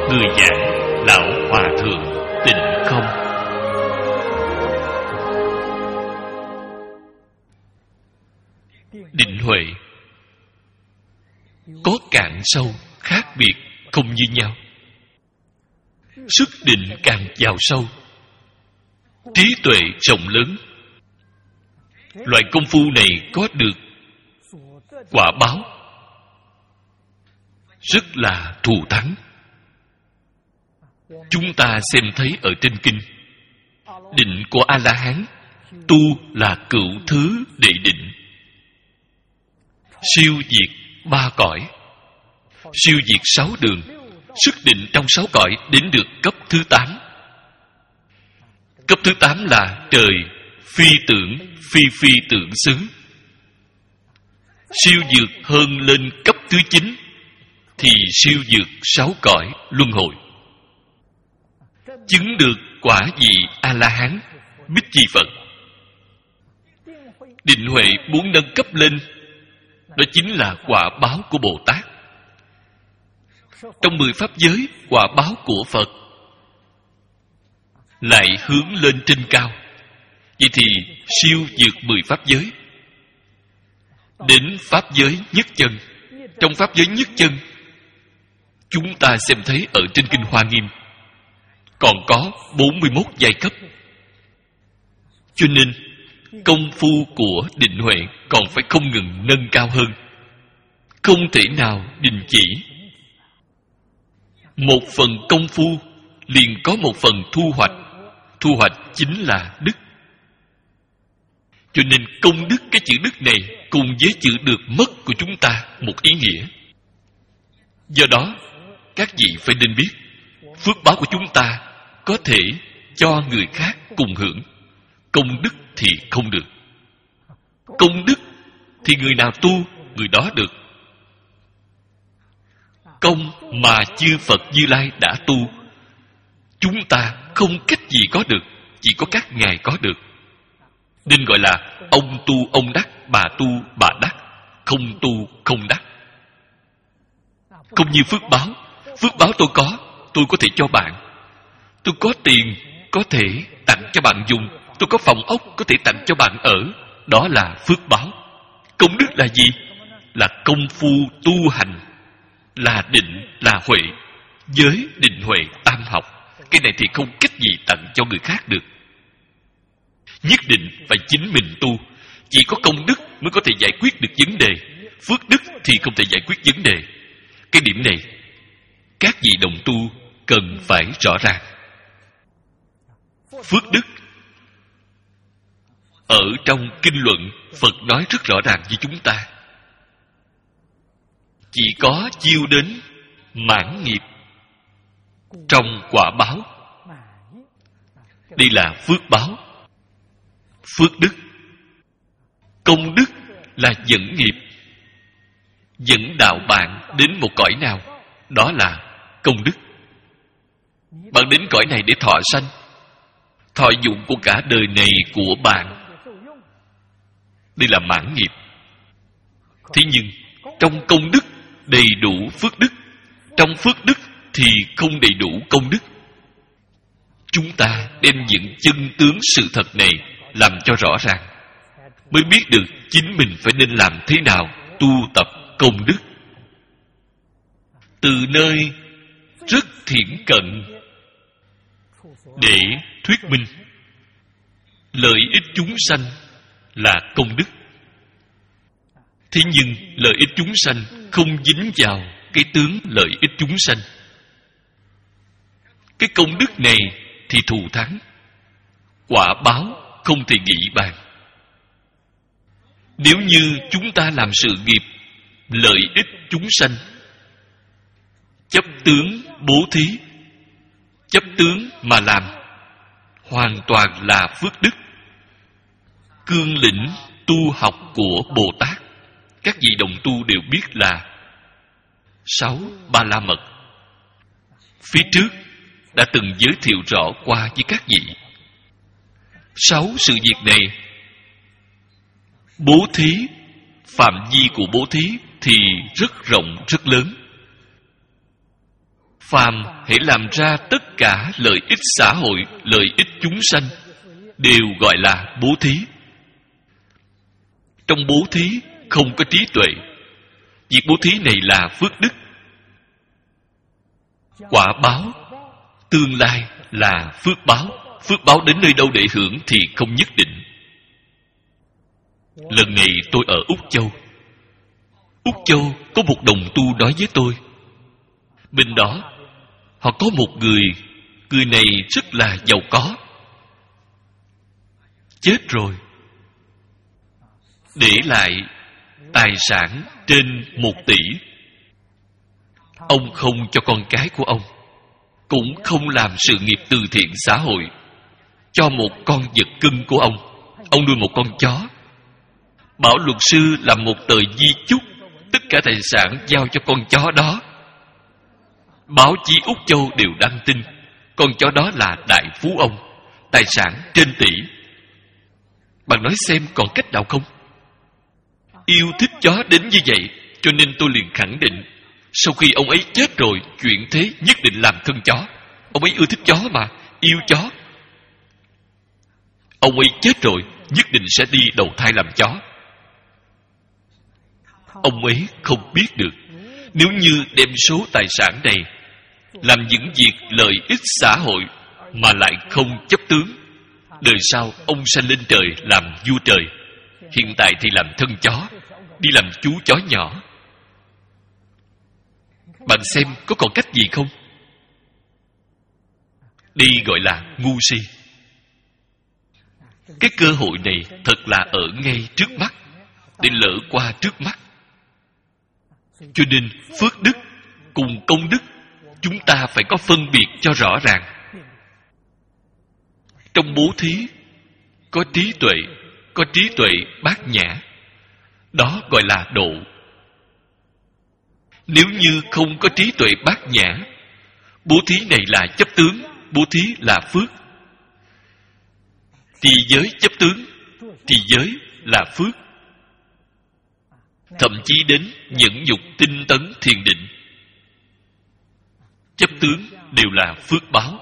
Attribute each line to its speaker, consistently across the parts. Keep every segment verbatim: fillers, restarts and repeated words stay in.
Speaker 1: Người giảng Lão Hòa Thượng Tịnh Không. Định huệ có cạn sâu khác biệt không như nhau. Sức định càng vào sâu, trí tuệ rộng lớn. Loại công phu này có được quả báo rất là thù thắng. Chúng ta xem thấy ở trên kinh, định của A-la-hán tu là cửu thứ đệ định, siêu diệt ba cõi, siêu diệt sáu đường. Sức định trong sáu cõi đến được cấp thứ tám. Cấp thứ tám là trời phi tưởng phi phi tưởng xứ. Siêu dược hơn lên cấp thứ chín thì siêu dược sáu cõi luân hồi. Chứng được quả vị A-la-hán, Bích Chi Phật. Định huệ muốn nâng cấp lên, đó chính là quả báo của Bồ Tát. Trong mười pháp giới, quả báo của Phật lại hướng lên trên cao. Vậy thì siêu vượt mười pháp giới, đến pháp giới nhất chân. Trong pháp giới nhất chân, chúng ta xem thấy ở trên kinh Hoa Nghiêm còn có bốn mươi mốt giai cấp. Cho nên công phu của định huệ còn phải không ngừng nâng cao hơn, không thể nào đình chỉ. Một phần công phu liền có một phần thu hoạch. Thu hoạch chính là đức. Cho nên công đức, cái chữ đức này cùng với chữ được mất của chúng ta một ý nghĩa. Do đó các vị phải nên biết, phước báo của chúng ta có thể cho người khác cùng hưởng, công đức thì không được. Công đức thì người nào tu, người đó được. Công mà chư Phật Như Lai đã tu, chúng ta không cách gì có được, chỉ có các ngài có được. Nên gọi là ông tu ông đắc, bà tu bà đắc, không tu không đắc. Không như phước báo. Phước báo tôi có, tôi có thể cho bạn. Tôi có tiền, có thể tặng cho bạn dùng. Tôi có phòng ốc, có thể tặng cho bạn ở. Đó là phước báo. Công đức là gì? Là công phu tu hành, là định, là huệ. Giới định huệ tam học, cái này thì không cách gì tặng cho người khác được. Nhất định phải chính mình tu. Chỉ có công đức mới có thể giải quyết được vấn đề. Phước đức thì không thể giải quyết vấn đề. Cái điểm này các vị đồng tu cần phải rõ ràng. Phước đức ở trong kinh luận Phật nói rất rõ ràng với chúng ta. Chỉ có chiêu đến mãn nghiệp trong quả báo. Đây là phước báo. Phước đức. Công đức là dẫn nghiệp, dẫn đạo bạn đến một cõi nào, đó là công đức. Bạn đến cõi này để thọ sanh, thọ dụng của cả đời này của bạn, đây là mãn nghiệp. Thế nhưng trong công đức đầy đủ phước đức, trong phước đức thì không đầy đủ công đức. Chúng ta đem những chân tướng sự thật này làm cho rõ ràng, mới biết được chính mình phải nên làm thế nào tu tập công đức. Từ nơi rất thiển cận để thuyết minh lợi ích chúng sanh là công đức. Thế nhưng lợi ích chúng sanh không dính vào cái tướng lợi ích chúng sanh. Cái công đức này thì thù thắng, quả báo không thể nghĩ bàn. Nếu như chúng ta làm sự nghiệp lợi ích chúng sanh, chấp tướng bố thí, chấp tướng mà làm, hoàn toàn là phước đức. Cương lĩnh tu học của Bồ Tát, các vị đồng tu đều biết là sáu ba la mật. Phía trước đã từng giới thiệu rõ qua với các vị. Sáu sự việc này, bố thí, phạm vi của bố thí thì rất rộng, rất lớn. phàm hãy làm ra tất cả lợi ích xã hội, lợi ích chúng sanh, đều gọi là bố thí. Trong bố thí không có trí tuệ. Việc bố thí này là phước đức. Quả báo tương lai là phước báo. Phước báo đến nơi đâu để hưởng thì không nhất định. Lần này tôi ở Úc Châu. Úc Châu có một đồng tu nói với tôi, bên đó họ có một người, người này rất là giàu có, chết rồi, để lại tài sản trên một tỷ. Ông không cho con cái của ông, cũng không làm sự nghiệp từ thiện xã hội, cho một con vật cưng của ông. Ông nuôi một con chó. Bảo luật sư làm một tờ di chúc, tất cả tài sản giao cho con chó đó. Báo chí Úc Châu đều đăng tin con chó đó là đại phú ông, tài sản trên tỷ. Bạn nói xem còn cách nào không? Yêu thích chó đến như vậy, cho nên tôi liền khẳng định, sau khi ông ấy chết rồi, chuyển thế nhất định làm thân chó. Ông ấy ưa thích chó mà, yêu chó. Ông ấy chết rồi, nhất định sẽ đi đầu thai làm chó. Ông ấy không biết được, nếu như đem số tài sản này làm những việc lợi ích xã hội mà lại không chấp tướng, đời sau ông sanh lên trời làm vua trời, hiện tại thì làm thân chó, đi làm chú chó nhỏ. Bạn xem có còn cách gì không? Đi gọi là ngu si. Cái cơ hội này thật là ở ngay trước mắt, để lỡ qua trước mắt. Cho nên phước đức cùng công đức chúng ta phải có phân biệt cho rõ ràng. Trong bố thí có trí tuệ, có trí tuệ bát nhã, đó gọi là độ. Nếu như không có trí tuệ bát nhã, bố thí này là chấp tướng, bố thí là phước. Trì giới chấp tướng, trì giới là phước. Thậm chí đến nhẫn nhục tinh tấn thiền định, chấp tướng đều là phước báo.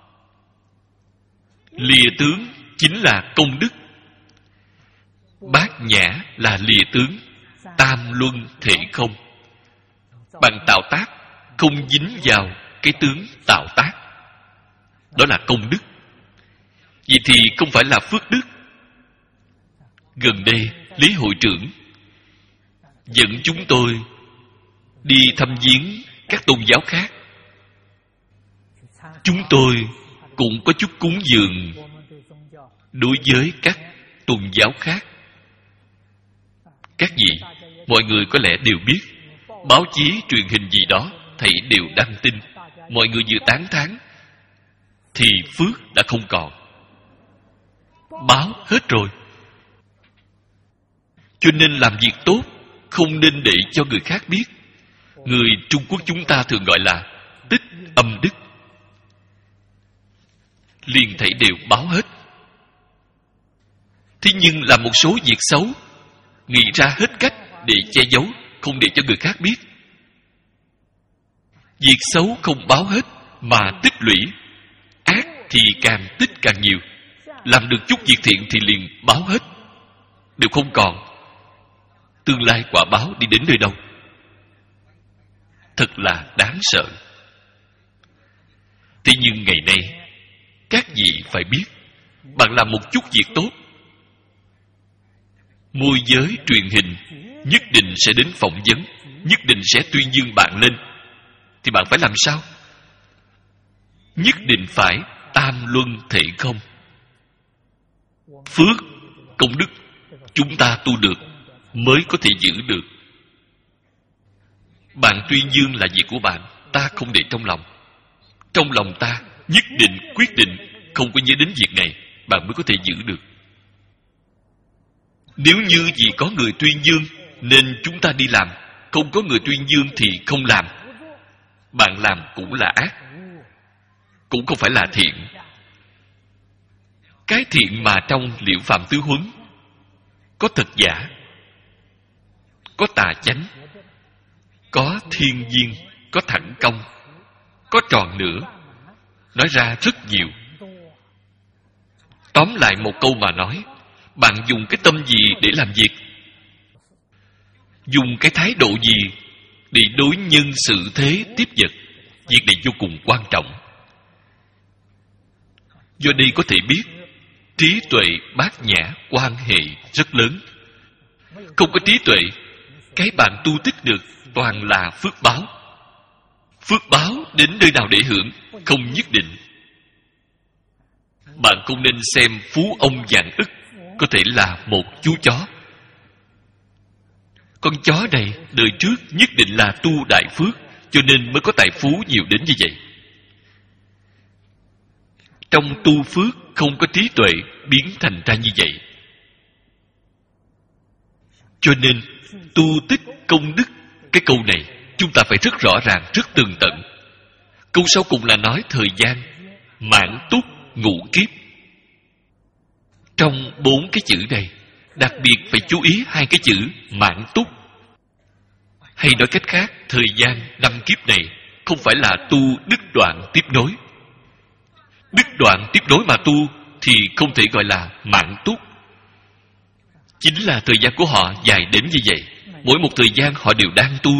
Speaker 1: Lìa tướng chính là công đức. Bát nhã là lìa tướng, tam luân thể không. Bạn tạo tác không dính vào cái tướng tạo tác, đó là công đức. Vậy thì không phải là phước đức. Gần đây Lý hội trưởng dẫn chúng tôi đi thăm viếng các tôn giáo khác. Chúng tôi cũng có chút cúng dường đối với các tôn giáo khác. Các vị, mọi người có lẽ đều biết, báo chí, truyền hình gì đó thầy đều đăng tin. Mọi người vừa tán thán thì phước đã không còn, báo hết rồi. Cho nên làm việc tốt không nên để cho người khác biết. Người Trung Quốc chúng ta thường gọi là tích âm đức, liền thảy đều báo hết. Thế nhưng làm một số việc xấu, nghĩ ra hết cách để che giấu, không để cho người khác biết. Việc xấu không báo hết mà tích lũy, ác thì càng tích càng nhiều. Làm được chút việc thiện thì liền báo hết, đều không còn. Tương lai quả báo đi đến nơi đâu? Thật là đáng sợ. Thế nhưng ngày nay các vị phải biết, bạn làm một chút việc tốt, môi giới truyền hình nhất định sẽ đến phỏng vấn, nhất định sẽ tuyên dương bạn lên, thì bạn phải làm sao? Nhất định phải tam luân thể không. Phước, công đức chúng ta tu được mới có thể giữ được. Bạn tuyên dương là việc của bạn, ta không để trong lòng. Trong lòng ta nhất định quyết định không có nhớ đến việc này, bạn mới có thể giữ được. Nếu như vì có người tuyên dương nên chúng ta đi làm, không có người tuyên dương thì không làm, bạn làm cũng là ác, cũng không phải là thiện. Cái thiện mà trong Liễu Phạm Tứ Huấn có thật giả, có tà chánh, có thiên nhiên, có thẳng công, có tròn nữa. Nói ra rất nhiều. Tóm lại một câu mà nói, bạn dùng cái tâm gì để làm việc? Dùng cái thái độ gì để đối nhân xử thế tiếp vật? Việc này vô cùng quan trọng. Do đây có thể biết trí tuệ bát nhã quan hệ rất lớn. Không có trí tuệ, cái bạn tu tích được toàn là phước báo. Phước báo đến nơi nào để hưởng, không nhất định. Bạn không nên xem phú ông vạn ức có thể là một chú chó. Con chó này đời trước nhất định là tu đại phước, cho nên mới có tài phú nhiều đến như vậy. Trong tu phước không có trí tuệ biến thành ra như vậy. Cho nên tu tích công đức, cái câu này chúng ta phải rất rõ ràng, rất tường tận. Câu sau cùng là nói thời gian mãn túc ngũ kiếp. Trong bốn cái chữ này đặc biệt phải chú ý hai cái chữ mãn túc. Hay nói cách khác, thời gian năm kiếp này không phải là tu đứt đoạn tiếp nối. Đứt đoạn tiếp nối mà tu thì không thể gọi là mãn túc. Chính là thời gian của họ dài đến như vậy. Mỗi một thời gian họ đều đang tu.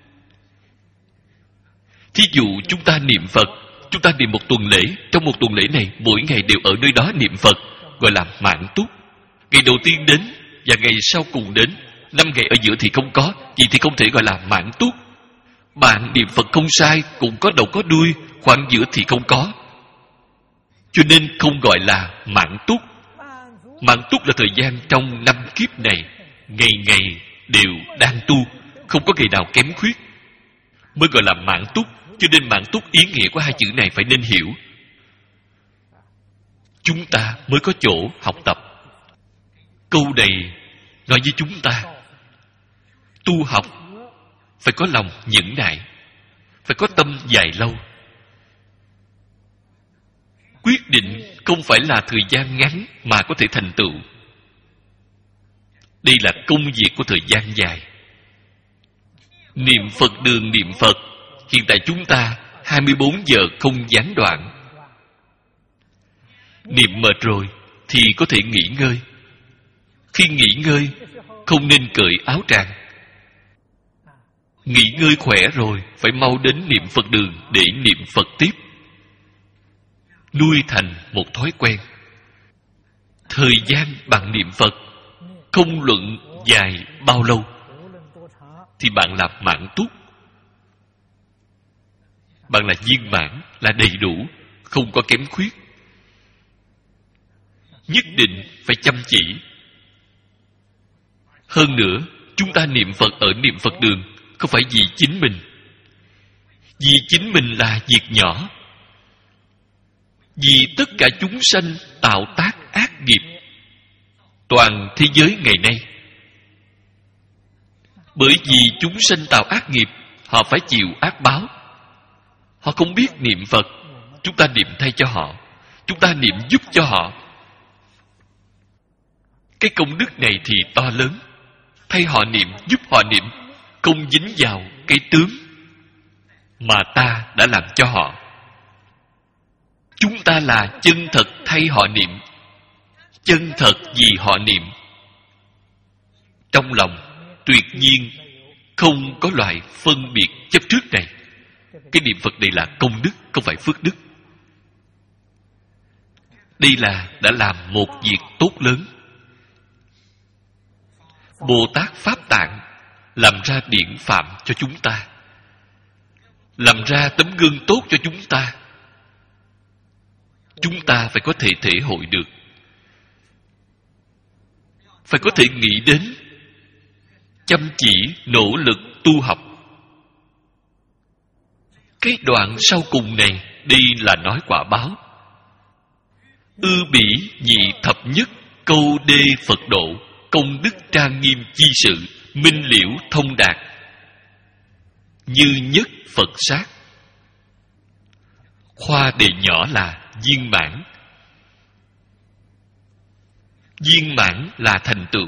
Speaker 1: Thí dụ chúng ta niệm Phật, chúng ta niệm một tuần lễ. Trong một tuần lễ này, mỗi ngày đều ở nơi đó niệm Phật, gọi là mãn túc. Ngày đầu tiên đến và ngày sau cùng đến, năm ngày ở giữa thì không có, vậy thì không thể gọi là mãn túc. Bạn niệm Phật không sai, cũng có đầu có đuôi, khoảng giữa thì không có, cho nên không gọi là mãn túc. Mãn túc là thời gian trong năm kiếp này, ngày ngày đều đang tu, không có ngày nào kém khuyết, mới gọi là mãn túc. Cho nên mãn túc ý nghĩa của hai chữ này phải nên hiểu, chúng ta mới có chỗ học tập. Câu này nói với chúng ta, tu học phải có lòng nhẫn nại, phải có tâm dài lâu. Quyết định không phải là thời gian ngắn mà có thể thành tựu. Đây là công việc của thời gian dài. Niệm Phật đường niệm Phật, hiện tại chúng ta hai mươi bốn giờ không gián đoạn. Niệm mệt rồi thì có thể nghỉ ngơi. Khi nghỉ ngơi không nên cởi áo tràng. Nghỉ ngơi khỏe rồi phải mau đến niệm Phật đường để niệm Phật tiếp, nuôi thành một thói quen. Thời gian bạn niệm Phật không luận dài bao lâu thì bạn là mãn túc, bạn là viên mãn, là đầy đủ, không có kém khuyết. Nhất định phải chăm chỉ. Hơn nữa, chúng ta niệm Phật ở niệm Phật đường không phải vì chính mình. Vì chính mình là việc nhỏ. Vì tất cả chúng sanh tạo tác ác nghiệp toàn thế giới ngày nay. Bởi vì chúng sanh tạo ác nghiệp, họ phải chịu ác báo. Họ không biết niệm Phật, chúng ta niệm thay cho họ, chúng ta niệm giúp cho họ. Cái công đức này thì to lớn. Thay họ niệm, giúp họ niệm, không dính vào cái tướng mà ta đã làm cho họ. Chúng ta là chân thật thay họ niệm, chân thật vì họ niệm. Trong lòng tuyệt nhiên không có loại phân biệt chấp trước này. Cái niệm Phật này là công đức, không phải phước đức. Đây là đã làm một việc tốt lớn. Bồ Tát Pháp Tạng làm ra điển phạm cho chúng ta, làm ra tấm gương tốt cho chúng ta. Chúng ta phải có thể thể hội được, phải có thể nghĩ đến, chăm chỉ nỗ lực tu học. Cái đoạn sau cùng này, đây là nói quả báo. Ư bỉ nhị thập nhất câu đê Phật độ, công đức trang nghiêm chi sự, minh liễu thông đạt, như nhất Phật sát. Khoa đề nhỏ là viên mãn. Viên mãn là thành tựu,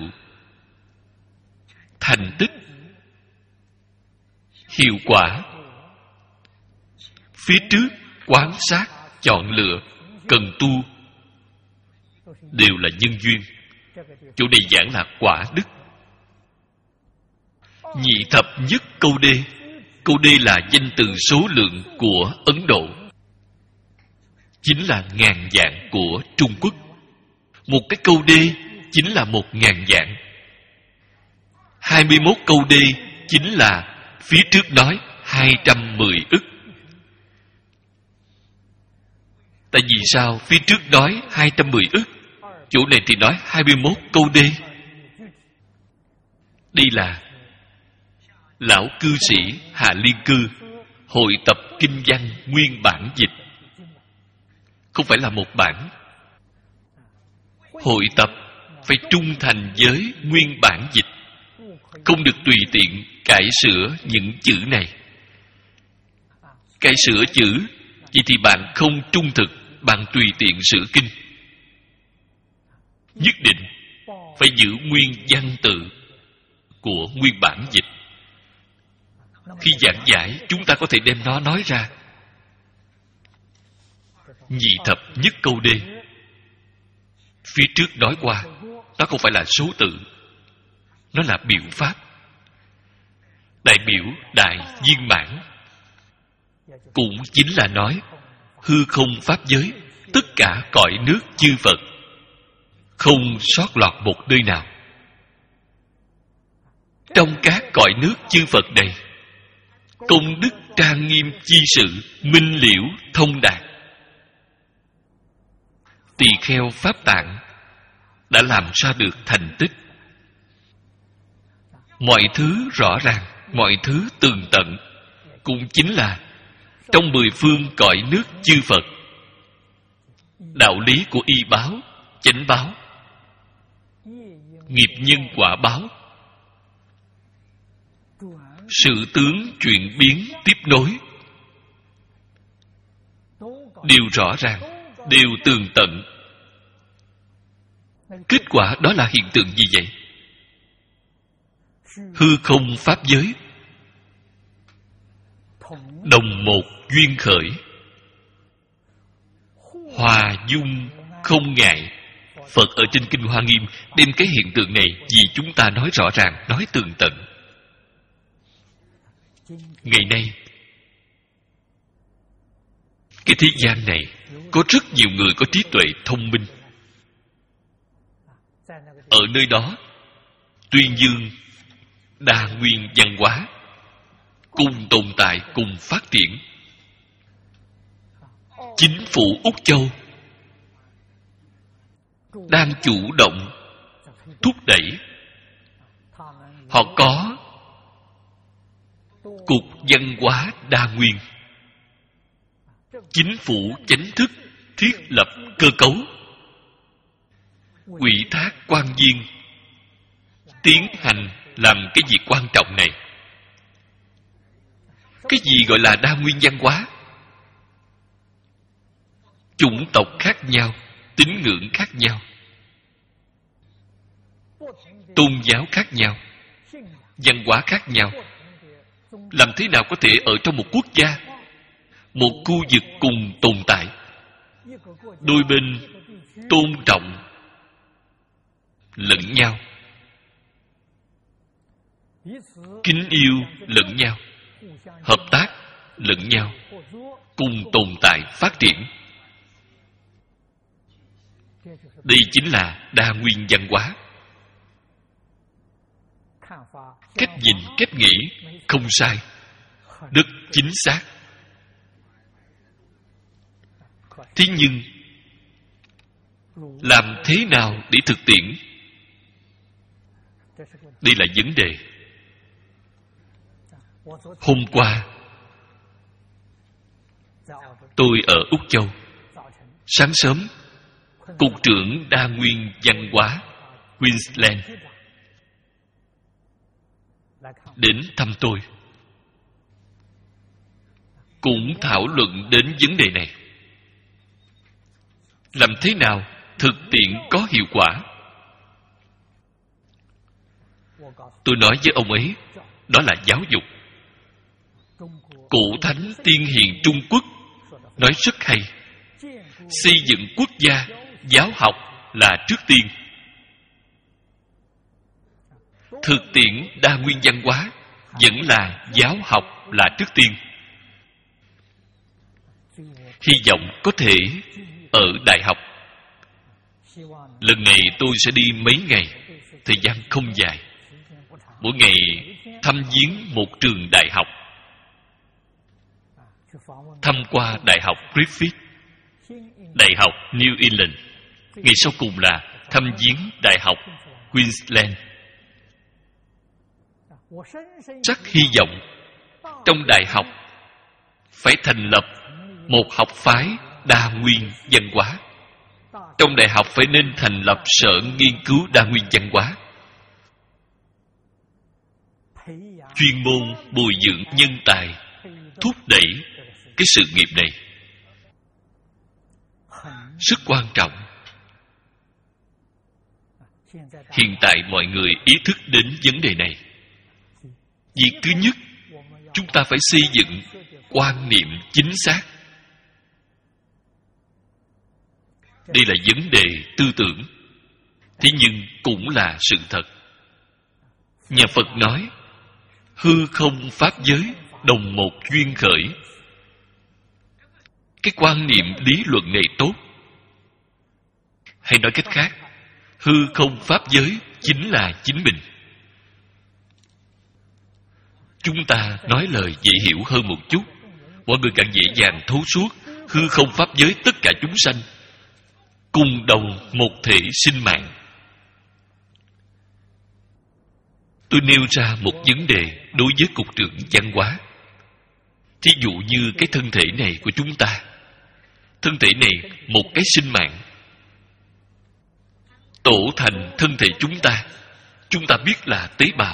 Speaker 1: thành tích, hiệu quả, phía trước quan sát, chọn lựa, cần tu đều là nhân duyên. Chỗ này giảng là quả đức. Nhị thập nhất câu đê. Câu đê là danh từ số lượng của Ấn Độ, chính là ngàn vạn của Trung Quốc. Một cái câu đê chính là một ngàn vạn. Hai mươi mốt câu đê chính là phía trước nói hai trăm mười ức. Tại vì sao phía trước nói hai trăm mười ức, chỗ này thì nói hai mươi mốt câu đê? Đây là lão cư sĩ Hà Liên Cư hội tập kinh văn nguyên bản dịch, không phải là một bản. Hội tập phải trung thành với nguyên bản dịch, không được tùy tiện cải sửa những chữ này. Cải sửa chữ, vậy thì bạn không trung thực, bạn tùy tiện sửa kinh. Nhất định phải giữ nguyên văn tự của nguyên bản dịch. Khi giảng giải, chúng ta có thể đem nó nói ra. Nhị thập nhất câu đê, phía trước nói qua, nó không phải là số tự, nó là biểu pháp. Đại biểu đại viên mãn, cũng chính là nói hư không pháp giới, tất cả cõi nước chư Phật, không sót lọt một nơi nào. Trong các cõi nước chư Phật này, công đức trang nghiêm chi sự, minh liễu thông đạt. Tỳ kheo Pháp Tạng đã làm ra được thành tích. Mọi thứ rõ ràng, mọi thứ tường tận, cũng chính là trong mười phương cõi nước chư Phật. Đạo lý của y báo, chánh báo, nghiệp nhân quả báo, sự tướng chuyển biến tiếp nối, đều rõ ràng, đều tường tận. Kết quả đó là hiện tượng gì vậy? Hư không pháp giới đồng một duyên khởi, hòa dung không ngại. Phật ở trên Kinh Hoa Nghiêm đem cái hiện tượng này vì chúng ta nói rõ ràng, nói tường tận. Ngày nay, cái thế gian này có rất nhiều người có trí tuệ thông minh. Ở nơi đó, tuyên dương đa nguyên văn hóa, cùng tồn tại, cùng phát triển. Chính phủ Úc Châu đang chủ động thúc đẩy. Họ có Cục Văn hóa Đa Nguyên. Chính phủ chính thức thiết lập cơ cấu, ủy thác quan viên tiến hành làm cái việc quan trọng này. Cái gì gọi là đa nguyên văn hóa? Chủng tộc khác nhau, tín ngưỡng khác nhau, tôn giáo khác nhau, văn hóa khác nhau, làm thế nào có thể ở trong một quốc gia, một khu vực cùng tồn tại? Đôi bên tôn trọng lẫn nhau, kính yêu lẫn nhau, hợp tác lẫn nhau, cùng tồn tại phát triển. Đây chính là đa nguyên văn hóa. Cách nhìn, cách nghĩ không sai, rất chính xác. Thế nhưng làm thế nào để thực tiễn? Đây là vấn đề. Hôm qua tôi ở Úc Châu, sáng sớm Cục trưởng Đa Nguyên Văn hóa Queensland đến thăm tôi, cũng thảo luận đến vấn đề này. Làm thế nào thực tiễn có hiệu quả? Tôi nói với ông ấy, đó là giáo dục. Cổ thánh tiên hiền Trung Quốc nói rất hay. Xây dựng quốc gia, giáo học là trước tiên. Thực tiễn đa nguyên văn hóa vẫn là giáo học là trước tiên. Hy vọng có thể ở đại học. Lần này tôi sẽ đi mấy ngày, thời gian không dài. Mỗi ngày thăm viếng một trường đại học. Thăm qua Đại học Griffith, Đại học New England. Ngày sau cùng là thăm viếng Đại học Queensland. Rất hy vọng trong đại học phải thành lập một học phái đa nguyên văn hóa. Trong đại học phải nên thành lập sở nghiên cứu đa nguyên văn hóa, chuyên môn bồi dưỡng nhân tài, thúc đẩy cái sự nghiệp này rất quan trọng. Hiện tại mọi người ý thức đến vấn đề này. Việc thứ nhất, chúng ta phải xây dựng quan niệm chính xác. Đây là vấn đề tư tưởng, thế nhưng cũng là sự thật. Nhà Phật nói, hư không pháp giới đồng một duyên khởi. Cái quan niệm lý luận này tốt. Hay nói cách khác, hư không pháp giới chính là chính mình. Chúng ta nói lời dễ hiểu hơn một chút, mọi người càng dễ dàng thấu suốt. Hư không pháp giới tất cả chúng sanh cùng đồng một thể sinh mạng. Tôi nêu ra một vấn đề đối với cục trưởng văn hóa. Thí dụ như cái thân thể này của chúng ta, thân thể này một cái sinh mạng tổ thành thân thể chúng ta. Chúng ta biết là tế bào.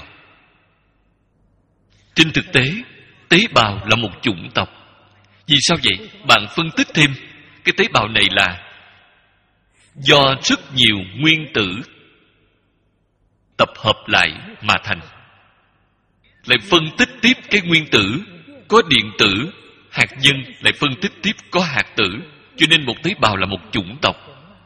Speaker 1: Trên thực tế, tế bào là một chủng tộc. Vì sao vậy? Bạn phân tích thêm, cái tế bào này là do rất nhiều nguyên tử tập hợp lại mà thành. Lại phân tích tiếp cái nguyên tử, có điện tử, hạt nhân, lại phân tích tiếp có hạt tử. Cho nên một tế bào là một chủng tộc.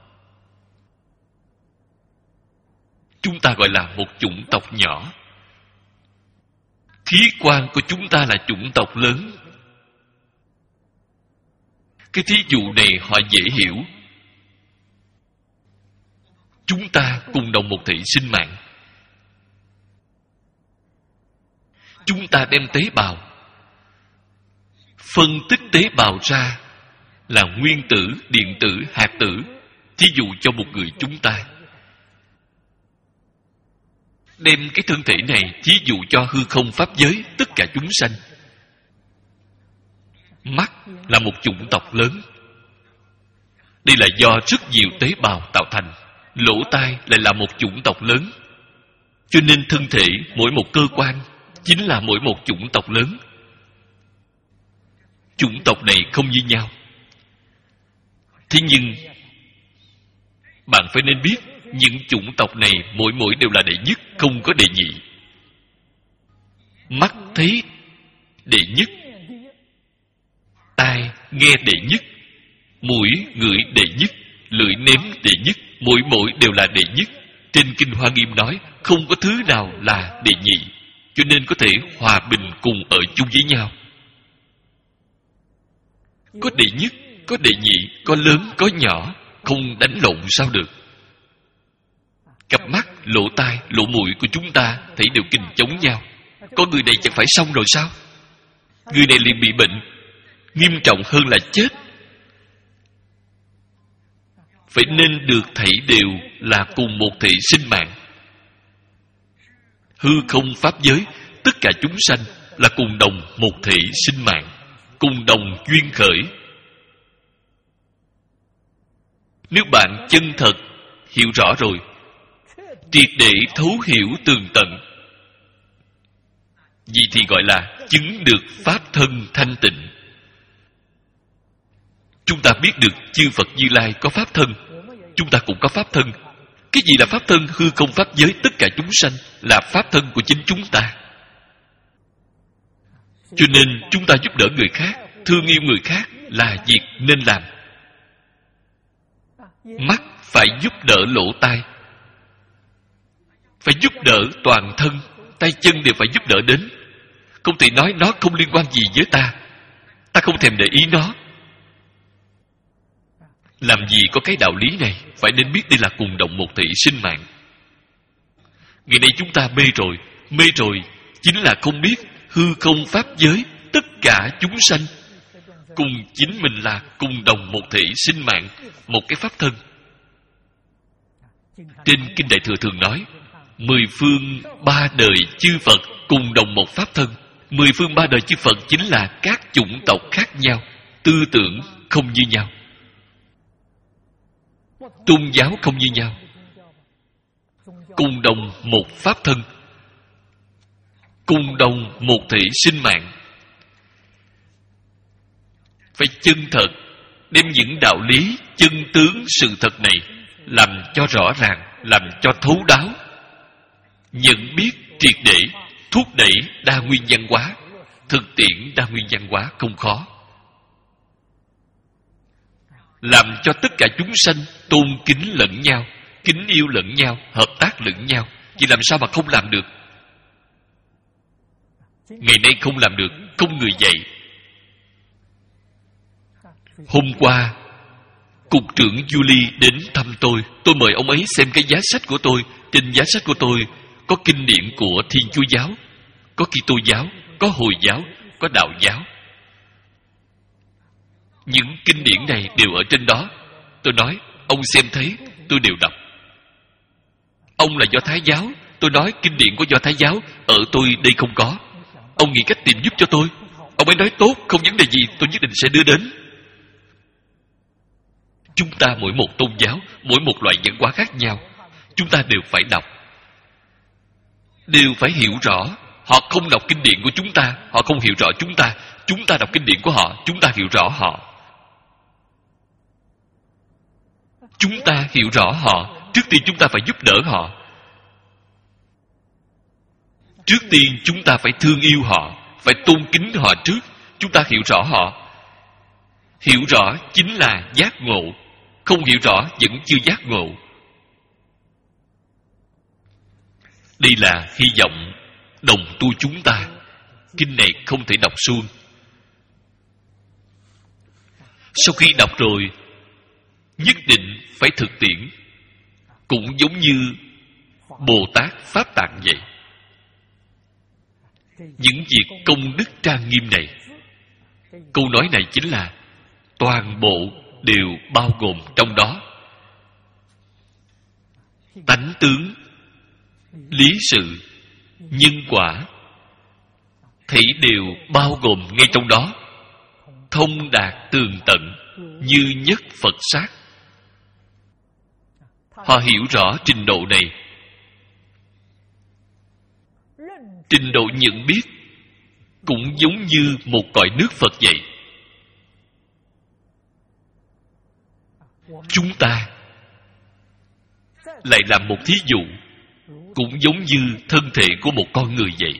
Speaker 1: Chúng ta gọi là một chủng tộc nhỏ. Khí quan của chúng ta là chủng tộc lớn. Cái thí dụ này họ dễ hiểu. Chúng ta cùng đồng một thể sinh mạng. Chúng ta đem tế bào phân tích tế bào ra là nguyên tử, điện tử, hạt tử. Thí dụ cho một người chúng ta, đem cái thân thể này thí dụ cho hư không pháp giới tất cả chúng sanh. Mắt là một chủng tộc lớn. Đây là do rất nhiều tế bào tạo thành. Lỗ tai lại là một chủng tộc lớn. Cho nên thân thể mỗi một cơ quan chính là mỗi một chủng tộc lớn. Chủng tộc này không như nhau. Thế nhưng bạn phải nên biết, những chủng tộc này mỗi mỗi đều là đệ nhất, không có đệ nhị. Mắt thấy đệ nhất, tai nghe đệ nhất, mũi ngửi đệ nhất, lưỡi nếm đệ nhất. Mỗi mỗi đều là đệ nhất. Trên Kinh Hoa Nghiêm nói không có thứ nào là đệ nhị. Cho nên có thể hòa bình cùng ở chung với nhau. Có đệ nhất, có đệ nhị, có lớn, có nhỏ, không đánh lộn sao được. Cặp mắt, lỗ tai, lỗ mũi của chúng ta thấy đều kình chống nhau. Có người này chẳng phải xong rồi sao? Người này liền bị bệnh, nghiêm trọng hơn là chết. Phải nên được thảy đều là cùng một thể sinh mạng. Hư không pháp giới, tất cả chúng sanh là cùng đồng một thể sinh mạng, cùng đồng duyên khởi. Nếu bạn chân thật hiểu rõ rồi, triệt để thấu hiểu tường tận, vậy thì gọi là chứng được pháp thân thanh tịnh. Chúng ta biết được chư Phật Như Lai có pháp thân, chúng ta cũng có pháp thân. Cái gì là pháp thân? Hư không pháp giới tất cả chúng sanh là pháp thân của chính chúng ta. Cho nên chúng ta giúp đỡ người khác, thương yêu người khác, là việc nên làm. Mắt phải giúp đỡ lỗ tai, phải giúp đỡ toàn thân, tay chân đều phải giúp đỡ đến. Không thể nói nó không liên quan gì với ta, ta không thèm để ý nó. Làm gì có cái đạo lý này? Phải nên biết đây là cùng đồng một thể sinh mạng. Ngày nay chúng ta mê rồi. Mê rồi chính là không biết hư không pháp giới, tất cả chúng sanh cùng chính mình là cùng đồng một thể sinh mạng, một cái pháp thân. Trên Kinh Đại Thừa thường nói, mười phương ba đời chư Phật cùng đồng một pháp thân. Mười phương ba đời chư Phật chính là các chủng tộc khác nhau, tư tưởng không như nhau, tôn giáo không như nhau, cùng đồng một pháp thân, cùng đồng một thể sinh mạng. Phải chân thật đem những đạo lý chân tướng sự thật này làm cho rõ ràng, làm cho thấu đáo, nhận biết triệt để, thúc đẩy đa nguyên văn hóa. Thực tiễn đa nguyên văn hóa không khó, làm cho tất cả chúng sanh tôn kính lẫn nhau, kính yêu lẫn nhau, hợp tác lẫn nhau. Vì làm sao mà không làm được? Ngày nay không làm được, không người dạy. Hôm qua Cục trưởng Julie đến thăm tôi. Tôi mời ông ấy xem cái giá sách của tôi. Trên giá sách của tôi có kinh điển của Thiên Chúa giáo, có Kitô giáo, có Hồi giáo, có Đạo giáo. Những kinh điển này đều ở trên đó. Tôi nói, ông xem thấy, tôi đều đọc. Ông là Do Thái giáo. Tôi nói, kinh điển của Do Thái giáo ở tôi đây không có. Ông nghĩ cách tìm giúp cho tôi. Ông ấy nói tốt, không vấn đề gì, tôi nhất định sẽ đưa đến. Chúng ta mỗi một tôn giáo, mỗi một loại văn hóa khác nhau, chúng ta đều phải đọc, đều phải hiểu rõ. Họ không đọc kinh điển của chúng ta, họ không hiểu rõ chúng ta. Chúng ta đọc kinh điển của họ, chúng ta hiểu rõ họ. Chúng ta hiểu rõ họ, trước tiên chúng ta phải giúp đỡ họ. Trước tiên chúng ta phải thương yêu họ, phải tôn kính họ trước. Chúng ta hiểu rõ họ. Hiểu rõ chính là giác ngộ. Không hiểu rõ vẫn chưa giác ngộ. Đây là hy vọng đồng tu chúng ta. Kinh này không thể đọc suông. Sau khi đọc rồi, nhất định phải thực tiễn. Cũng giống như Bồ Tát Pháp Tạng vậy. Những việc công đức trang nghiêm này, câu nói này chính là toàn bộ đều bao gồm trong đó. Tánh tướng, lý sự, nhân quả, thảy đều bao gồm ngay trong đó, thông đạt tường tận, như nhất Phật sát. Họ hiểu rõ trình độ này. Trình độ nhận biết cũng giống như một cõi nước Phật vậy. Chúng ta lại làm một thí dụ, cũng giống như thân thể của một con người vậy.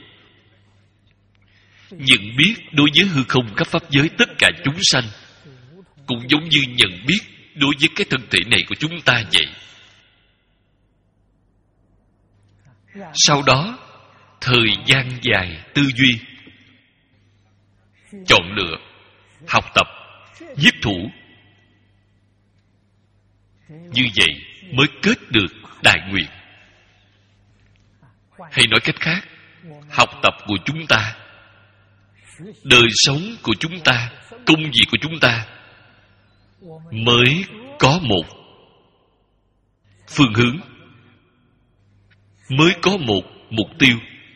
Speaker 1: Nhận biết đối với hư không các pháp giới tất cả chúng sanh, cũng giống như nhận biết đối với cái thân thể này của chúng ta vậy. Sau đó, thời gian dài tư duy, chọn lựa, học tập, nhiếp thủ, như vậy mới kết được đại nguyện. Hay nói cách khác, học tập của chúng ta, đời sống của chúng ta, công việc của chúng ta mới có một phương hướng, mới có một mục tiêu.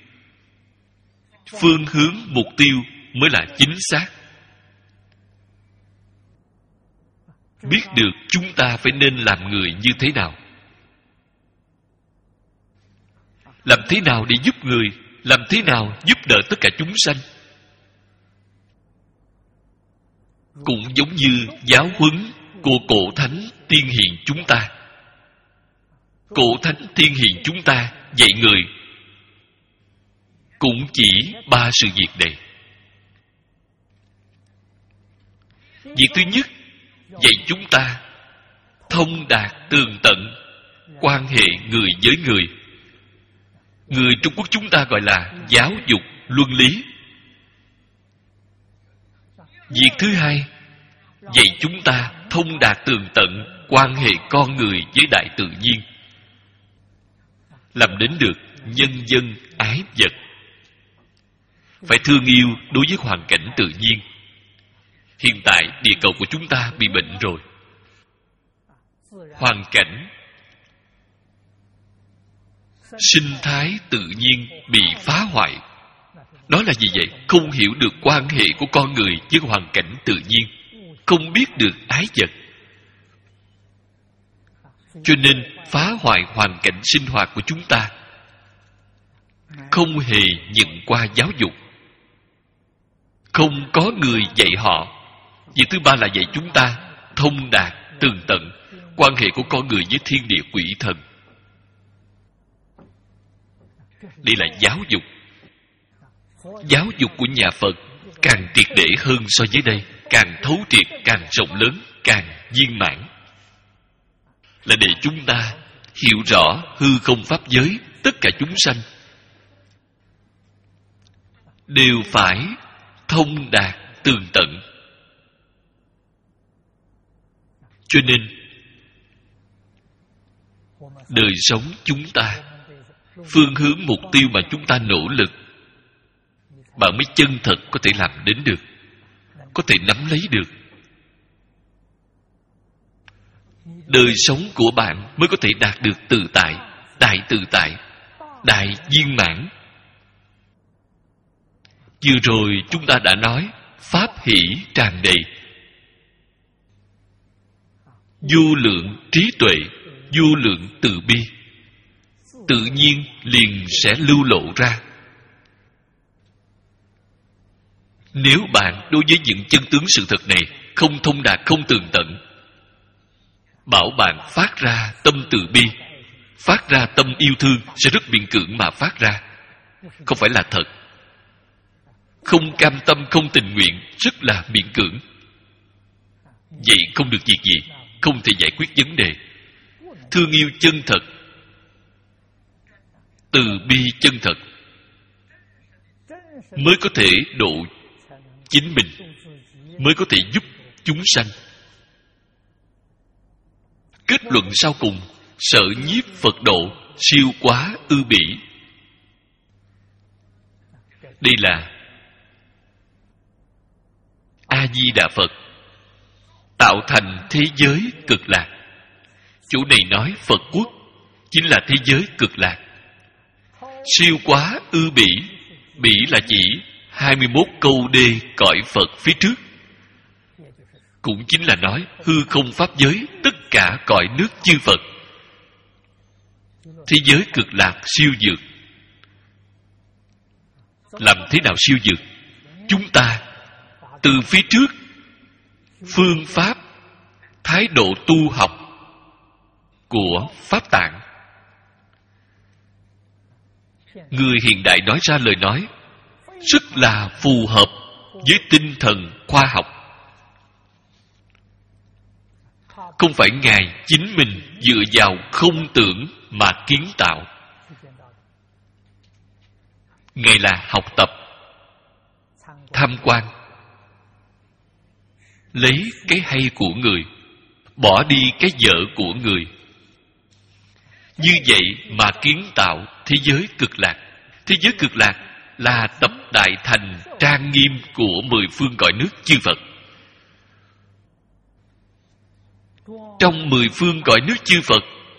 Speaker 1: Phương hướng mục tiêu mới là chính xác. Biết được chúng ta phải nên làm người như thế nào, làm thế nào để giúp người, làm thế nào giúp đỡ tất cả chúng sanh. Cũng giống như giáo huấn của cổ thánh tiên hiền chúng ta. Cổ thánh tiên hiền chúng ta dạy người cũng chỉ ba sự việc này. Việc thứ nhất, dạy chúng ta thông đạt tường tận quan hệ người với người. Người Trung Quốc chúng ta gọi là giáo dục luân lý. Việc thứ hai, dạy chúng ta thông đạt tường tận quan hệ con người với đại tự nhiên, làm đến được nhân dân ái vật. Phải thương yêu đối với hoàn cảnh tự nhiên. Hiện tại địa cầu của chúng ta bị bệnh rồi. Hoàn cảnh sinh thái tự nhiên bị phá hoại. Đó là gì vậy? Không hiểu được quan hệ của con người với hoàn cảnh tự nhiên, không biết được ái vật, cho nên phá hoại hoàn cảnh sinh hoạt của chúng ta, không hề nhận qua giáo dục, không có người dạy họ. Việc thứ ba là dạy chúng ta thông đạt tường tận quan hệ của con người với thiên địa quỷ thần. Đây là giáo dục. Giáo dục của nhà Phật càng triệt để hơn so với đây, càng thấu triệt, càng rộng lớn, càng viên mãn. Là để chúng ta hiểu rõ hư không pháp giới, tất cả chúng sanh đều phải thông đạt tường tận. Cho nên đời sống chúng ta, phương hướng mục tiêu mà chúng ta nỗ lực, bạn mới chân thật có thể làm đến được, có thể nắm lấy được. Đời sống của bạn mới có thể đạt được tự tại, đại tự tại, đại viên mãn. Vừa rồi chúng ta đã nói pháp hỷ tràn đầy, vô lượng trí tuệ, vô lượng từ bi, tự nhiên liền sẽ lưu lộ ra. Nếu bạn đối với những chân tướng sự thật này không thông đạt, không tường tận, bảo bạn phát ra tâm từ bi, phát ra tâm yêu thương sẽ rất miễn cưỡng mà phát ra, không phải là thật. Không cam tâm, không tình nguyện, rất là miễn cưỡng. Vậy không được việc gì, không thể giải quyết vấn đề. Thương yêu chân thật, từ bi chân thật mới có thể độ chính mình, mới có thể giúp chúng sanh. Kết luận sau cùng, sở nhiếp Phật độ, siêu quá ư bỉ. Đây là A-di-đà Phật tạo thành thế giới cực lạc. Chỗ này nói Phật quốc chính là thế giới cực lạc. Siêu quá ư bỉ, bỉ là chỉ hai mươi mốt câu đê cõi Phật phía trước, cũng chính là nói hư không pháp giới, tất cả cõi nước chư Phật. Thế giới cực lạc siêu dược. Làm thế nào siêu dược? Chúng ta từ phía trước, phương pháp, thái độ tu học của Pháp Tạng, người hiện đại nói ra lời nói rất là phù hợp với tinh thần khoa học. Không phải Ngài chính mình dựa vào không tưởng mà kiến tạo. Ngài là học tập, tham quan, lấy cái hay của người, bỏ đi cái dở của người. Như vậy mà kiến tạo thế giới cực lạc. Thế giới cực lạc là tập đại thành trang nghiêm của mười phương cõi nước chư Phật. Trong mười phương cõi nước chư Phật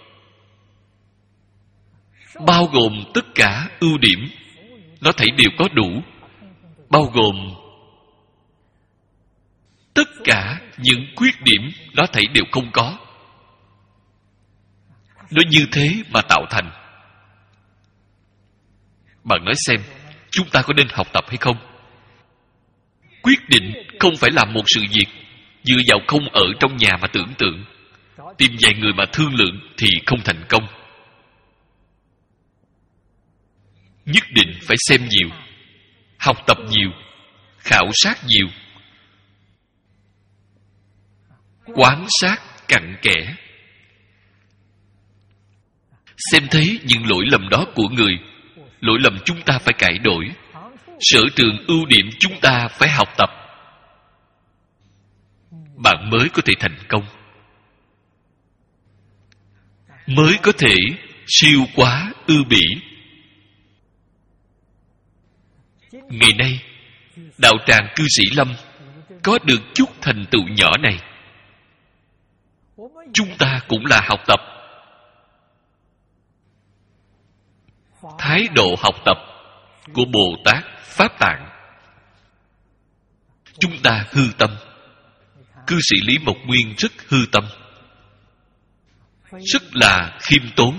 Speaker 1: bao gồm tất cả ưu điểm, nó thảy đều có đủ, bao gồm tất cả những khuyết điểm, nó thảy đều không có. Nó như thế mà tạo thành. Bạn nói xem, chúng ta có nên học tập hay không? Quyết định không phải làm một sự việc dựa vào không ở trong nhà mà tưởng tượng, tìm vài người mà thương lượng thì không thành công. Nhất định phải xem nhiều, học tập nhiều, khảo sát nhiều. Quán sát cặn kẽ, xem thấy những lỗi lầm đó của người, lỗi lầm chúng ta phải cải đổi, sở trường ưu điểm chúng ta phải học tập, bạn mới có thể thành công, mới có thể siêu quá ư bỉ. Ngày nay đạo tràng cư sĩ Lâm có được chút thành tựu nhỏ này, chúng ta cũng là học tập. Thái độ học tập của Bồ Tát Pháp Tạng. Chúng ta hư tâm. Cư sĩ Lý Mộc Nguyên rất hư tâm, rất là khiêm tốn,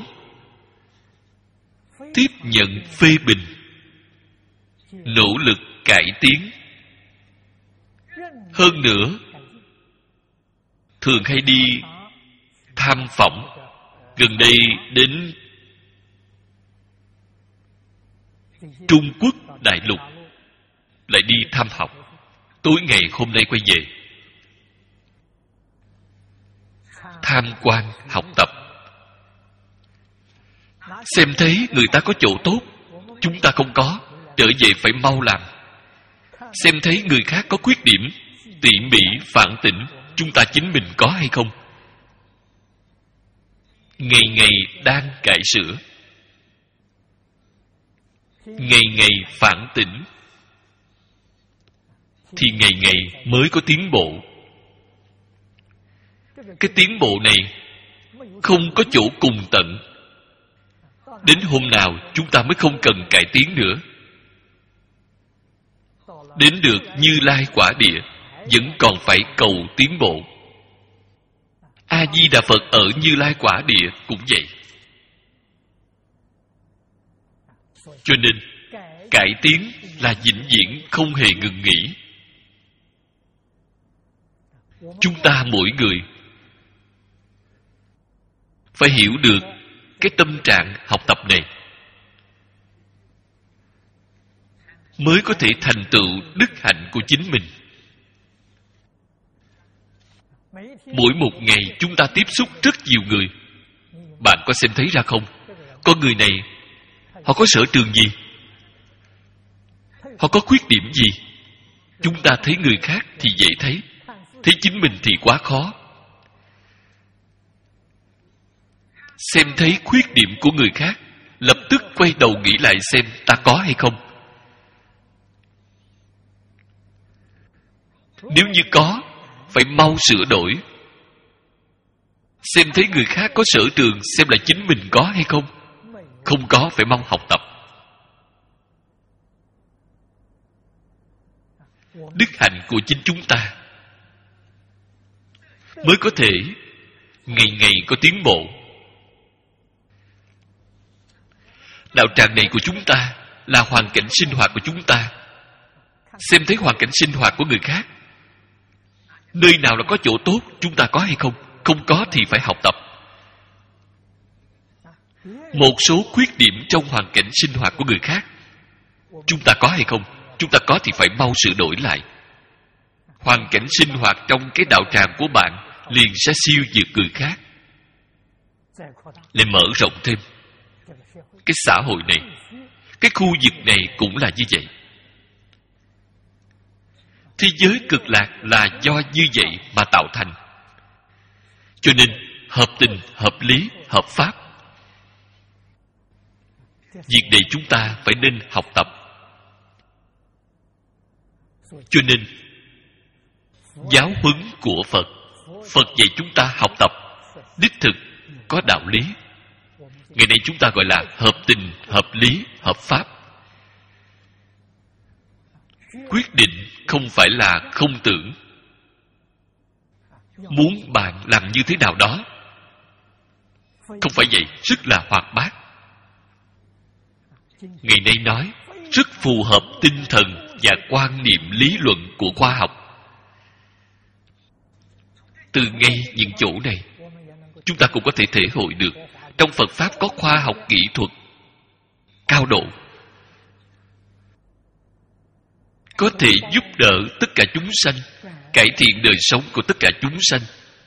Speaker 1: tiếp nhận phê bình, nỗ lực cải tiến. Hơn nữa, thường hay đi tham phỏng. Gần đây đến Trung Quốc đại lục, lại đi thăm học. Tối ngày hôm nay quay về, tham quan học tập, xem thấy người ta có chỗ tốt, chúng ta không có, trở về phải mau làm. Xem thấy người khác có khuyết điểm, tỉ mỉ phản tỉnh, chúng ta chính mình có hay không. Ngày ngày đang cải sửa, ngày ngày phản tỉnh, thì ngày ngày mới có tiến bộ. Cái tiến bộ này không có chỗ cùng tận. Đến hôm nào chúng ta mới không cần cải tiến nữa. Đến được Như Lai quả địa, vẫn còn phải cầu tiến bộ. A Di Đà Phật ở Như Lai quả địa cũng vậy. Cho nên cải tiến là vĩnh viễn không hề ngừng nghỉ. Chúng ta mỗi người phải hiểu được cái tâm trạng học tập này, mới có thể thành tựu đức hạnh của chính mình. Mỗi một ngày chúng ta tiếp xúc rất nhiều người. Bạn có xem thấy ra không? Có người này, họ có sở trường gì? Họ có khuyết điểm gì? Chúng ta thấy người khác thì dễ thấy, thấy chính mình thì quá khó. Xem thấy khuyết điểm của người khác, lập tức quay đầu nghĩ lại xem ta có hay không. Nếu như có, phải mau sửa đổi. Xem thấy người khác có sở trường, xem lại chính mình có hay không. Không có, phải mau học tập. Đức hạnh của chính chúng ta mới có thể ngày ngày có tiến bộ. Đạo tràng này của chúng ta là hoàn cảnh sinh hoạt của chúng ta. Xem thấy hoàn cảnh sinh hoạt của người khác, nơi nào là có chỗ tốt, chúng ta có hay không? Không có thì phải học tập. Một số khuyết điểm trong hoàn cảnh sinh hoạt của người khác, chúng ta có hay không? Chúng ta có thì phải mau sửa đổi lại. Hoàn cảnh sinh hoạt trong cái đạo tràng của bạn liền sẽ siêu vượt người khác. Lại mở rộng thêm. Cái xã hội này, cái khu vực này cũng là như vậy. Thế giới cực lạc là do như vậy mà tạo thành. Cho nên hợp tình, hợp lý, hợp pháp. Việc này chúng ta phải nên học tập. Cho nên giáo huấn của Phật, Phật dạy chúng ta học tập đích thực có đạo lý. Ngày nay chúng ta gọi là hợp tình, hợp lý, hợp pháp. Quyết định không phải là không tưởng. Muốn bạn làm như thế nào đó, không phải vậy, rất là hoạt bát. Ngày nay nói rất phù hợp tinh thần và quan niệm lý luận của khoa học. Từ ngay những chỗ này, chúng ta cũng có thể thể hội được trong Phật Pháp có khoa học kỹ thuật cao độ, có thể giúp đỡ tất cả chúng sanh, cải thiện đời sống của tất cả chúng sanh,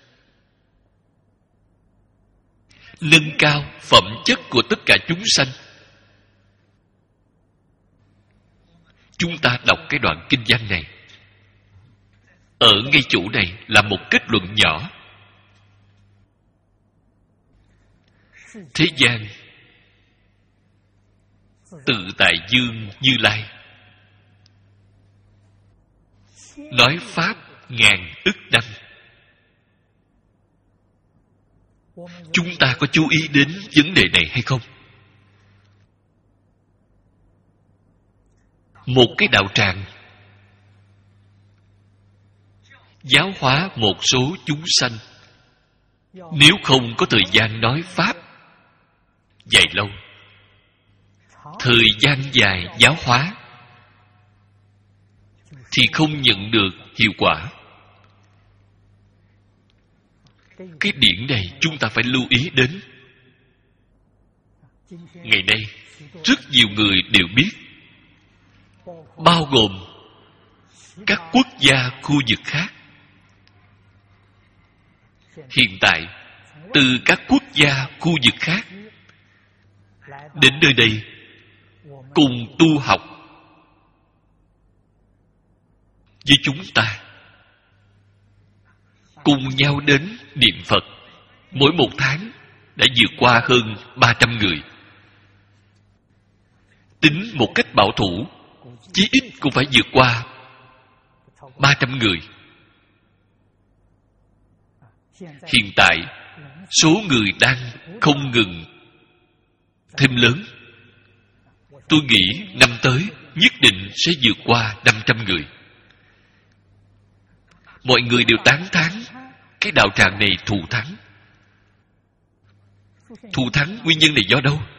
Speaker 1: nâng cao phẩm chất của tất cả chúng sanh. Chúng ta đọc cái đoạn kinh văn này, ở ngay chỗ này là một kết luận nhỏ. Thế gian tự tại dương Như Lai nói pháp ngàn ức năm. Chúng ta có chú ý đến vấn đề này hay không? Một cái đạo tràng giáo hóa một số chúng sanh, nếu không có thời gian nói pháp dài lâu, thời gian dài giáo hóa, thì không nhận được hiệu quả. Cái điển này chúng ta phải lưu ý đến. Ngày nay rất nhiều người đều biết, bao gồm các quốc gia khu vực khác. Hiện tại từ các quốc gia khu vực khác đến nơi đây cùng tu học với chúng ta, cùng nhau đến niệm Phật. Mỗi một tháng đã vượt qua hơn ba trăm người. Tính một cách bảo thủ, chí ít cũng phải vượt qua ba trăm người. Hiện tại số người đang không ngừng thêm lớn. Tôi nghĩ năm tới nhất định sẽ vượt qua năm trăm người. Mọi người đều tán thán cái đạo tràng này thù thắng. Thù thắng nguyên nhân này do đâu?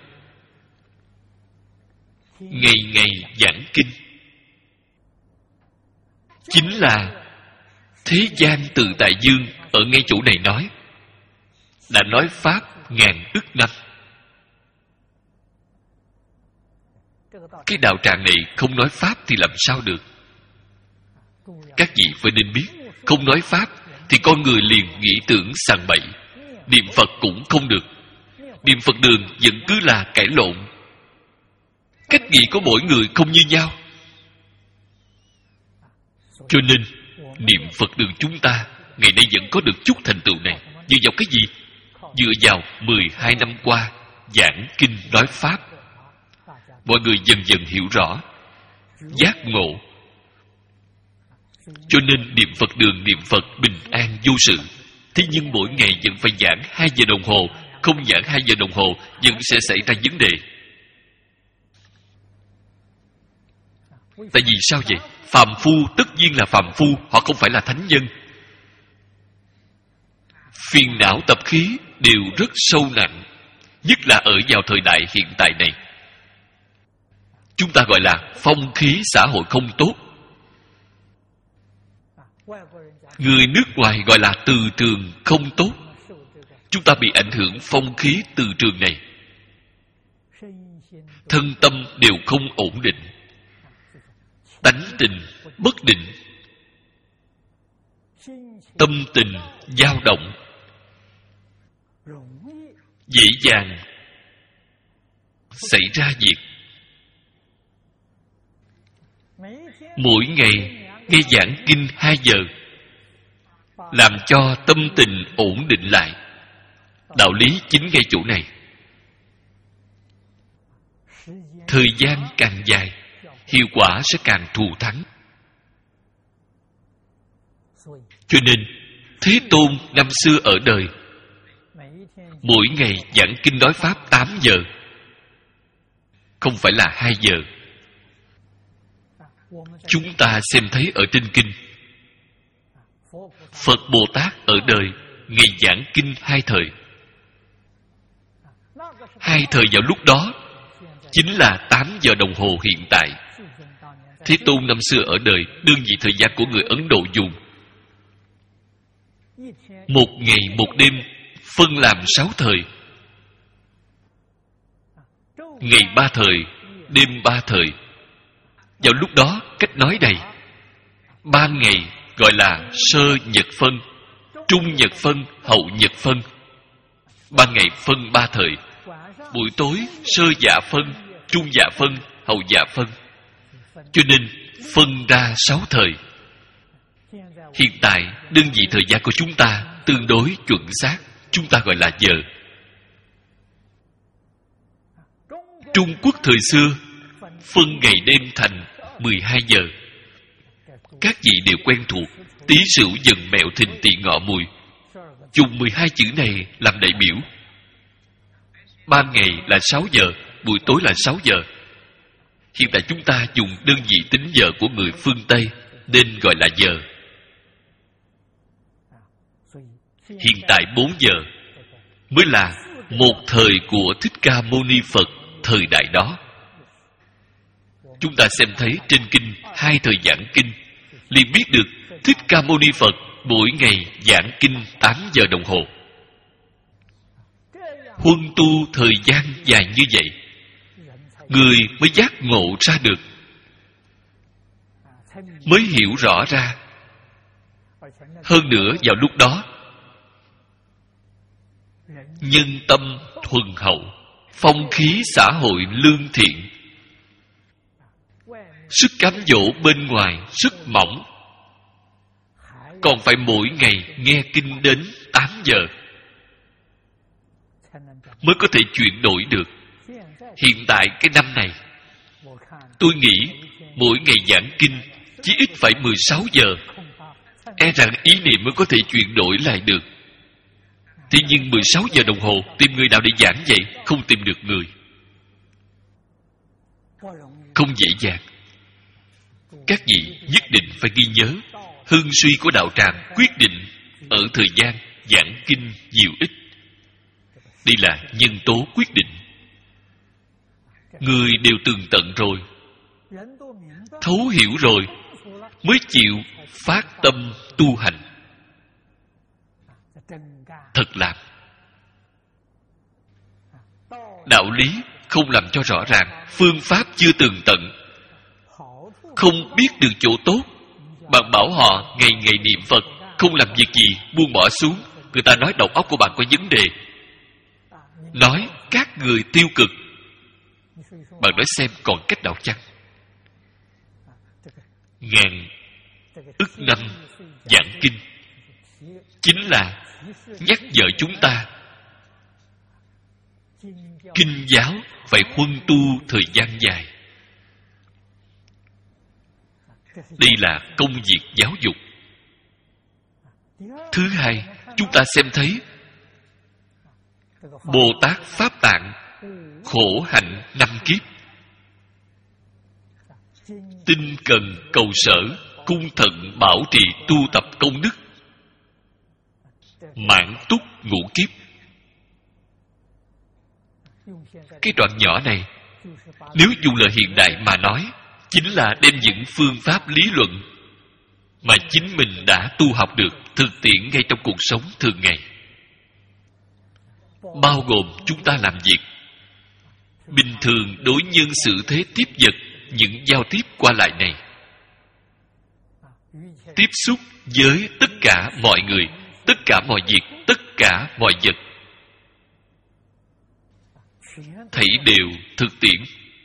Speaker 1: Ngày ngày giảng kinh, chính là thế gian tự tại dương ở ngay chỗ này nói, đã nói pháp ngàn ức năm. Cái đạo tràng này không nói pháp thì làm sao được? Các vị phải nên biết, không nói pháp thì con người liền nghĩ tưởng sằng bậy. Niệm Phật cũng không được. Niệm Phật đường vẫn cứ là cãi lộn. Cách nghĩ của mỗi người không như nhau. Cho nên niệm Phật đường chúng ta ngày nay vẫn có được chút thành tựu này. Dựa vào cái gì? Dựa vào mười hai năm qua giảng kinh nói pháp, mọi người dần dần hiểu rõ, giác ngộ. Cho nên niệm Phật đường niệm Phật bình an vô sự. Thế nhưng mỗi ngày vẫn phải giảng hai giờ đồng hồ. Không giảng hai giờ đồng hồ vẫn sẽ xảy ra vấn đề. Tại vì sao vậy? Phàm phu tất nhiên là phàm phu, họ không phải là thánh nhân. Phiền não tập khí đều rất sâu nặng, nhất là ở vào thời đại hiện tại này. Chúng ta gọi là phong khí xã hội không tốt. Người nước ngoài gọi là từ trường không tốt. Chúng ta bị ảnh hưởng phong khí từ trường này. Thân tâm đều không ổn định, tánh tình bất định, tâm tình dao động, dễ dàng xảy ra việc. Mỗi ngày nghe giảng kinh hai giờ, làm cho tâm tình ổn định lại. Đạo lý chính ngay chỗ này. Thời gian càng dài, hiệu quả sẽ càng thù thắng. Cho nên Thế Tôn năm xưa ở đời, mỗi ngày giảng kinh nói pháp tám giờ, không phải là hai giờ. Chúng ta xem thấy ở trên kinh, Phật Bồ Tát ở đời ngày giảng kinh hai thời. Hai thời vào lúc đó chính là tám giờ đồng hồ hiện tại. Thế Tôn năm xưa ở đời, đương vị thời gian của người Ấn Độ dùng. Một ngày một đêm phân làm sáu thời. Ngày ba thời, đêm ba thời. Vào lúc đó cách nói này, ban ngày gọi là sơ nhật phân, trung nhật phân, hậu nhật phân. Ban ngày phân ba thời, buổi tối sơ dạ phân, trung dạ phân, hậu dạ phân. Cho nên phân ra sáu thời. Hiện tại đơn vị thời gian của chúng ta tương đối chuẩn xác, chúng ta gọi là giờ. Trung Quốc thời xưa phân ngày đêm thành mười hai giờ. Các vị đều quen thuộc, tý sửu dần mẹo thìn tỵ ngọ mùi, dùng mười hai chữ này làm đại biểu. Ban ngày là sáu giờ, buổi tối là sáu giờ. Hiện tại chúng ta dùng đơn vị tính giờ của người phương Tây nên gọi là giờ. Hiện tại bốn giờ mới là một thời của Thích Ca Mâu Ni Phật thời đại đó. Chúng ta xem thấy trên kinh hai thời giảng kinh, liền biết được Thích Ca Mâu Ni Phật mỗi ngày giảng kinh tám giờ đồng hồ. Huân tu thời gian dài như vậy, người mới giác ngộ ra được, mới hiểu rõ ra. Hơn nữa vào lúc đó, nhân tâm thuần hậu, phong khí xã hội lương thiện, sức cám dỗ bên ngoài rất mỏng, còn phải mỗi ngày nghe kinh đến tám giờ mới có thể chuyển đổi được. Hiện tại cái năm này, tôi nghĩ mỗi ngày giảng kinh chỉ ít phải mười sáu giờ, e rằng ý niệm mới có thể chuyển đổi lại được. Thế nhưng mười sáu giờ đồng hồ tìm người nào để giảng vậy? Không tìm được người, không dễ dàng. Các vị nhất định phải ghi nhớ, hưng suy của đạo tràng quyết định ở thời gian giảng kinh nhiều ít. Đây là nhân tố quyết định. Người đều tường tận rồi, thấu hiểu rồi, mới chịu phát tâm tu hành, thật làm. Đạo lý không làm cho rõ ràng, phương pháp chưa tường tận, không biết được chỗ tốt, bạn bảo họ ngày ngày niệm Phật, không làm việc gì, buông bỏ xuống. Người ta nói đầu óc của bạn có vấn đề, nói các người tiêu cực. Bạn nói xem còn cách nào chăng? Ngàn ức năm giảng kinh chính là nhắc nhở chúng ta kinh giáo phải huân tu thời gian dài. Đây là công việc giáo dục. Thứ hai, chúng ta xem thấy Bồ Tát Pháp Tạng khổ hạnh năm kiếp, tinh cần cầu sở, cung thận bảo trì tu tập công đức, mãn túc ngũ kiếp. Cái đoạn nhỏ này, nếu dùng lời hiện đại mà nói, chính là đem những phương pháp lý luận mà chính mình đã tu học được thực tiễn ngay trong cuộc sống thường ngày, bao gồm chúng ta làm việc bình thường đối nhân xử thế tiếp vật, những giao tiếp qua lại này, tiếp xúc với tất cả mọi người, tất cả mọi việc, tất cả mọi vật, thảy đều thực tiễn.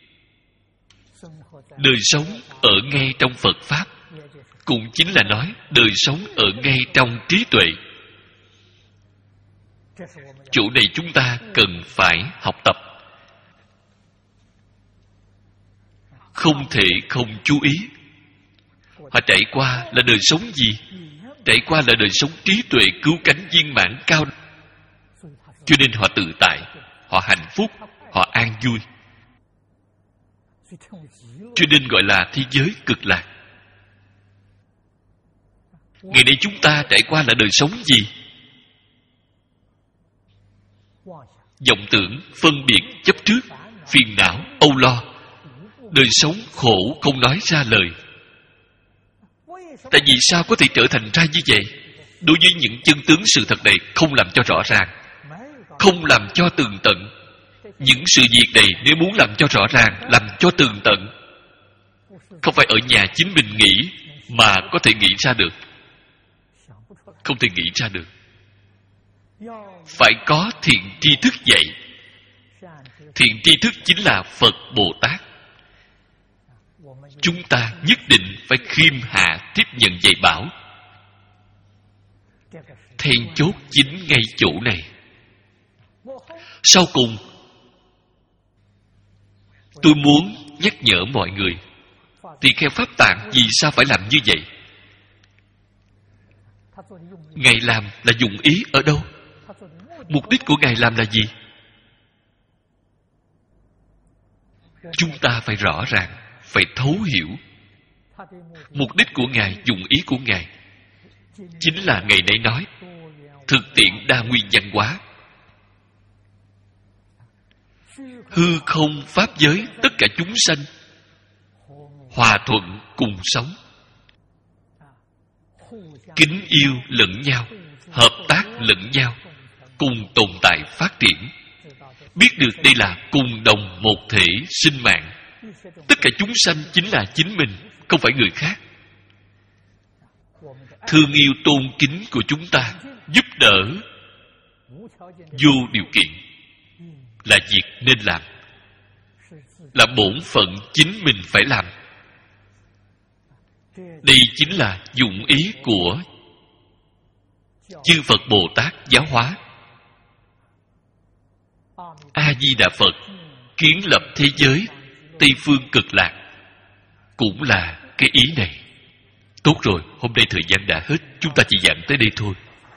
Speaker 1: Đời sống ở ngay trong Phật Pháp, cũng chính là nói đời sống ở ngay trong trí tuệ. Chỗ này chúng ta cần phải học tập, không thể không chú ý. Họ trải qua là đời sống gì? Trải qua là đời sống trí tuệ cứu cánh viên mãn cao, cho nên họ tự tại, họ hạnh phúc, họ an vui, cho nên gọi là thế giới cực lạc. Ngày nay chúng ta trải qua là đời sống gì? Vọng tưởng, phân biệt, chấp trước, phiền não, âu lo, đời sống khổ không nói ra lời. Tại vì sao có thể trở thành ra như vậy? Đối với những chân tướng sự thật này không làm cho rõ ràng, không làm cho tường tận. Những sự việc này nếu muốn làm cho rõ ràng, làm cho tường tận, không phải ở nhà chính mình nghĩ mà có thể nghĩ ra được. Không thể nghĩ ra được. phải có thiện tri thức dạy. Thiện tri thức chính là Phật Bồ Tát. Chúng ta nhất định phải khiêm hạ tiếp nhận dạy bảo. Then chốt chính ngay chỗ này. Sau cùng, tôi muốn nhắc nhở mọi người, tỳ kheo Pháp Tạng vì sao phải làm như vậy? Ngài làm là dụng ý ở đâu? Mục đích của Ngài làm là gì? Chúng ta phải rõ ràng, phải thấu hiểu. Mục đích của Ngài, dụng ý của Ngài chính là ngày nay nói thực tiễn đa nguyên văn hóa. Hư không pháp giới, tất cả chúng sanh hòa thuận cùng sống, kính yêu lẫn nhau, hợp tác lẫn nhau, cùng tồn tại phát triển. Biết được đây là cùng đồng một thể sinh mạng. Tất cả chúng sanh chính là chính mình, không phải người khác. Thương yêu tôn kính của chúng ta, giúp đỡ vô điều kiện là việc nên làm, là bổn phận chính mình phải làm. Đây chính là dụng ý của chư Phật Bồ Tát giáo hóa. A-di-đà Phật kiến lập thế giới Tây Phương Cực Lạc cũng là cái ý này. Tốt rồi, hôm nay thời gian đã hết, chúng ta chỉ giảng tới đây thôi.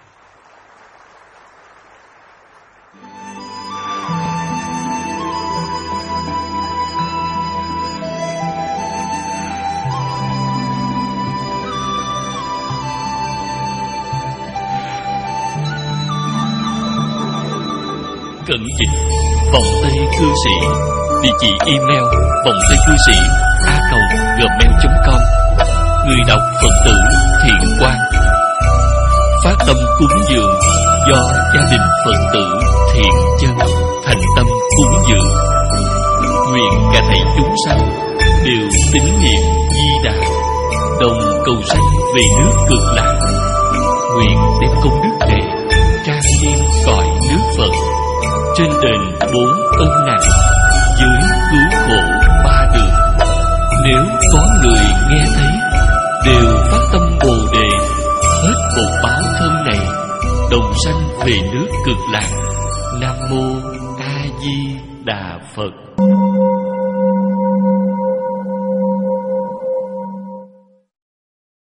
Speaker 1: Cận dịch vòng tây cư sĩ, địa chỉ email vòng tây cư sĩ a còng gmail chấm com. Người đọc Phật tử Thiện Quang. Phát tâm cúng dường do gia đình Phật tử Thiện Chân thành tâm cúng dường. Nguyện cả thảy chúng sanh đều tín niệm Di Đà, đồng cầu sanh về nước Cực Lạc. Nguyện đem công đức này trang nghiêm cõi nước Phật, trên đền bốn ân nặng, dưới cứu khổ ba đường. Nếu có người nghe thấy đều phát tâm Bồ Đề, hết bột báo thân này, đồng sanh về nước Cực Lạc. Nam mô A Di Đà Phật.